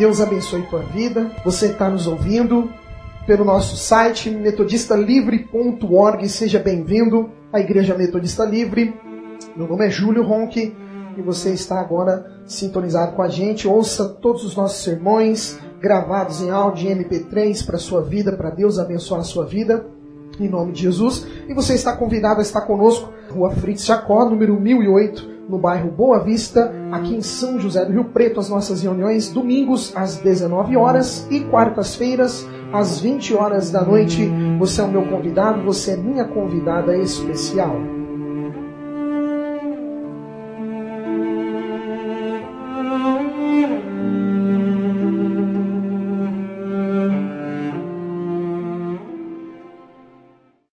Deus abençoe tua vida. Você está nos ouvindo pelo nosso site metodistalivre.org. Seja bem-vindo à Igreja Metodista Livre. Meu nome é Júlio Ronque e você está agora sintonizado com a gente. Ouça todos os nossos sermões gravados em áudio em MP3 para a sua vida, para Deus abençoar a sua vida, em nome de Jesus. E você está convidado a estar conosco, Rua Fritz Jacó, número 1008, no bairro Boa Vista, aqui em São José do Rio Preto. As nossas reuniões domingos às 19 horas e quartas-feiras às 20 horas da noite. Você é o meu convidado, você é minha convidada especial.